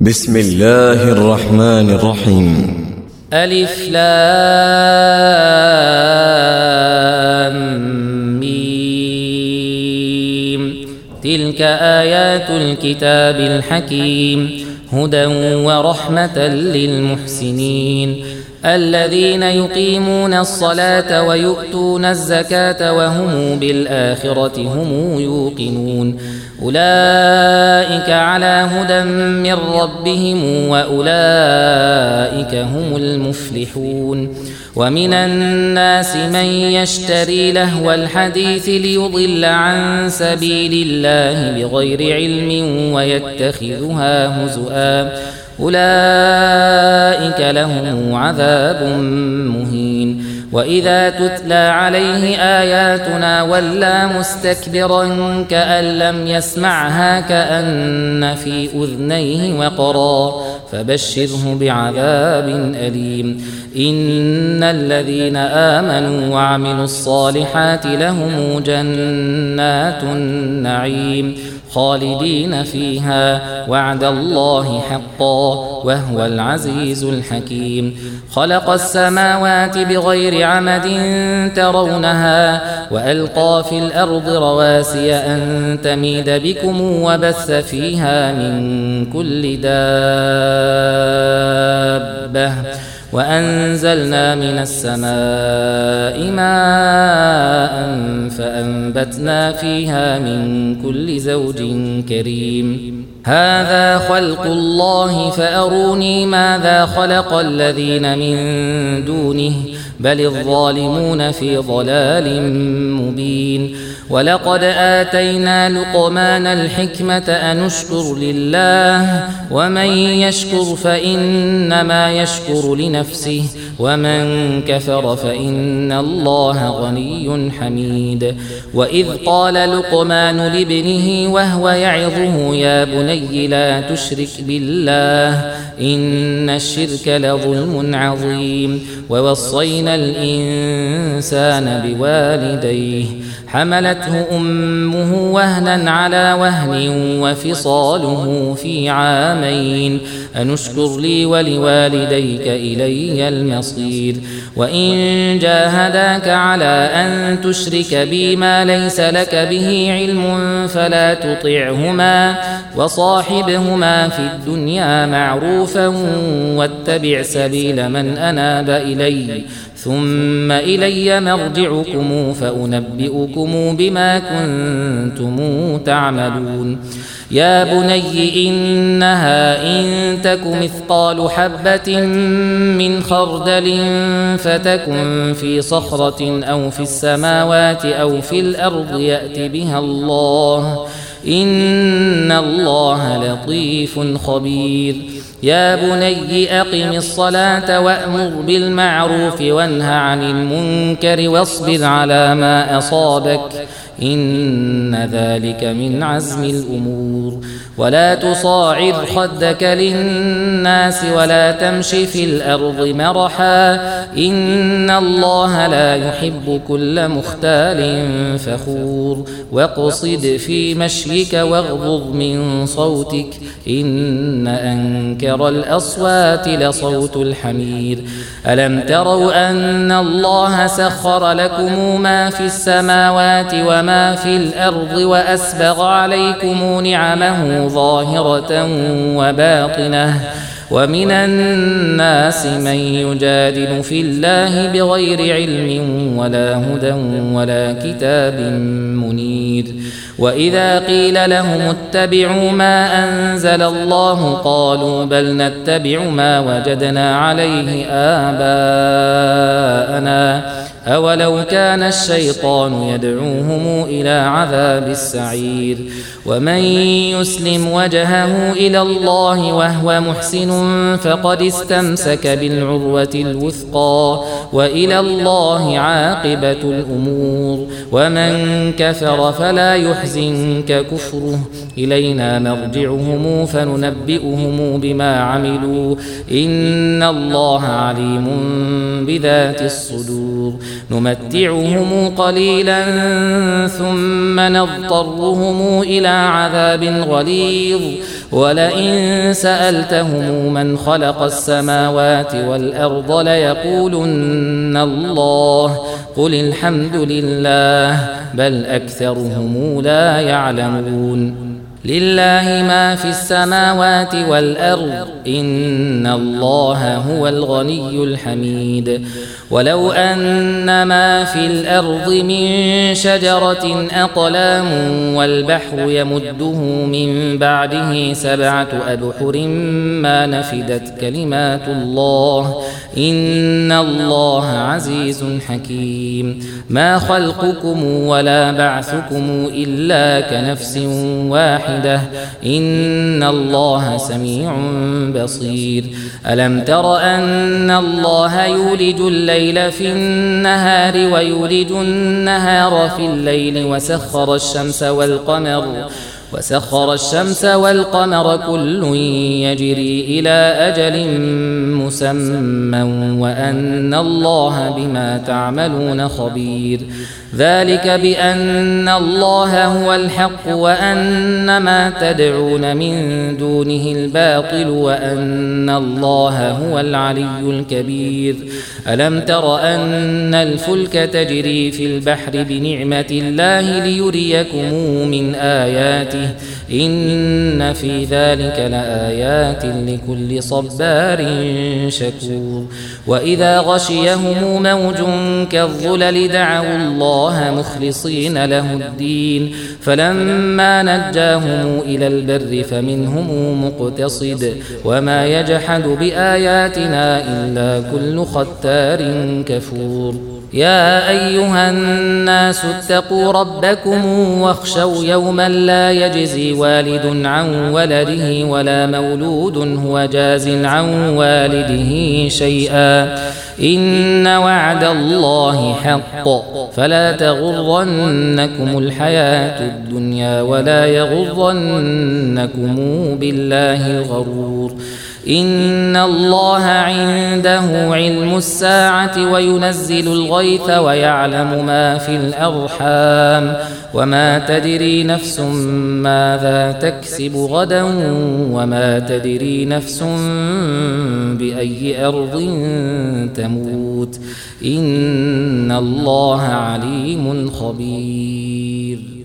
بسم الله الرحمن الرحيم. ألف لام ميم. تلك آيات الكتاب الحكيم هدى ورحمة للمحسنين الذين يقيمون الصلاة ويؤتون الزكاة وهم بالآخرة هم يوقنون أولئك على هدى من ربهم وأولئك هم المفلحون. ومن الناس من يشتري لهو الحديث ليضل عن سبيل الله بغير علم ويتخذها هزؤا أولئك لهم عذاب مهين. وإذا تتلى عليه آياتنا ولى مستكبرا كأن لم يسمعها كأن في أذنيه وقرا فبشره بعذاب أليم. إن الذين آمنوا وعملوا الصالحات لهم جنات النعيم خالدين فيها وعد الله حقا وهو العزيز الحكيم. خلق السماوات بغير عمد ترونها وألقى في الأرض رواسي أن تميد بكم وبث فيها من كل دابة وأنزلنا من السماء ماء فأنبتنا فيها من كل زوج كريم. هذا خلق الله فأروني ماذا خلق الذين من دونه بل الظالمون في ضلال مبين. ولقد آتينا لقمان الحكمة أن اشكر لله ومن يشكر فإنما يشكر لنفسه ومن كفر فإن الله غني حميد. وإذ قال لقمان لابنه وهو يعظه يا بني لا تشرك بالله إن الشرك لظلم عظيم. ووصينا الإنسان بوالديه حملته أمه وهنا على وهن وفصاله في عامين أن اشكر لي ولوالديك إلي المصير. وإن جاهداك على أن تشرك بي ما ليس لك به علم فلا تطعهما وصاحبهما في الدنيا معروفا واتبع سبيل من أناب إلي ثم إلي مرجعكم فأنبئكم بما كنتم تعملون. يا بني إنها إن تك مثقال حبة من خردل فتكن في صخرة أو في السماوات أو في الأرض يأت بها الله إن الله لطيف خبير. يا بني أقم الصلاة وأمر بالمعروف وانه عن المنكر واصبر على ما أصابك إن ذلك من عزم الأمور. ولا تصاعر خدك للناس ولا تمش في الأرض مرحا إن الله لا يحب كل مختال فخور. واقصد في مشيك واغضض من صوتك إن أنكر الأصوات لصوت الحمير. ألم تروا أن الله سخر لكم ما في السماوات وما في الأرض وأسبغ عليكم نعمه ظاهرة وباطنة ومن الناس من يجادل في الله بغير علم ولا هدى ولا كتاب منير. وإذا قيل لهم اتبعوا ما أنزل الله قالوا بل نتبع ما وجدنا عليه آباءنا أولو كان الشيطان يدعوهم إلى عذاب السعير. ومن يسلم وجهه إلى الله وهو محسن فقد استمسك بالعروة الوثقى وإلى الله عاقبة الأمور. ومن كفر فلا يحزنك كفره إلينا مرجعهم فننبئهم بما عملوا إن الله عليم بذات الصدور. نمتعهم قليلا ثم نضطرهم إلى عذاب غليظ ولئن سألتهم من خلق السماوات والأرض ليقولن الله قل الحمد لله بل أكثرهم لا يعلمون لله ما في السماوات والأرض إن الله هو الغني الحميد ولو أن ما في الأرض من شجرة أقلام والبحر يمده من بعده 7 أبحر ما نفدت كلمات الله إن الله عزيز حكيم ما خلقكم ولا بعثكم إلا كنفس واحدة إن الله سميع بصير ألم تر أن الله يولج الليل في النهار ويولج النهار في الليل وسخر الشمس والقمر كل يجري إلى أجل مسمى وأن الله بما تعملون خبير ذلك بأن الله هو الحق وأن ما تدعون من دونه الباطل وأن الله هو العلي الكبير ألم تر أن الفلك تجري في البحر بنعمة الله ليريكم من آياته إن في ذلك لآيات لكل صبار شكور وإذا غشيهم موج كالظلل دعوا الله مخلصين له الدين فلما نجاهم إلى البر فمنهم مقتصد وما يجحد بآياتنا إلا كل ختار كفور يا أيها الناس اتقوا ربكم واخشوا يوما لا يجزي والد عن ولده ولا مولود هو جاز عن والده شيئا إن وعد الله حق فلا تغرنكم الحياة الدنيا ولا يغرنكم بالله الغرور إن الله عنده علم الساعة وينزل الغيث ويعلم ما في الأرحام وما تدري نفس ماذا تكسب غدا وما تدري نفس بأي أرض تموت إن الله عليم خبير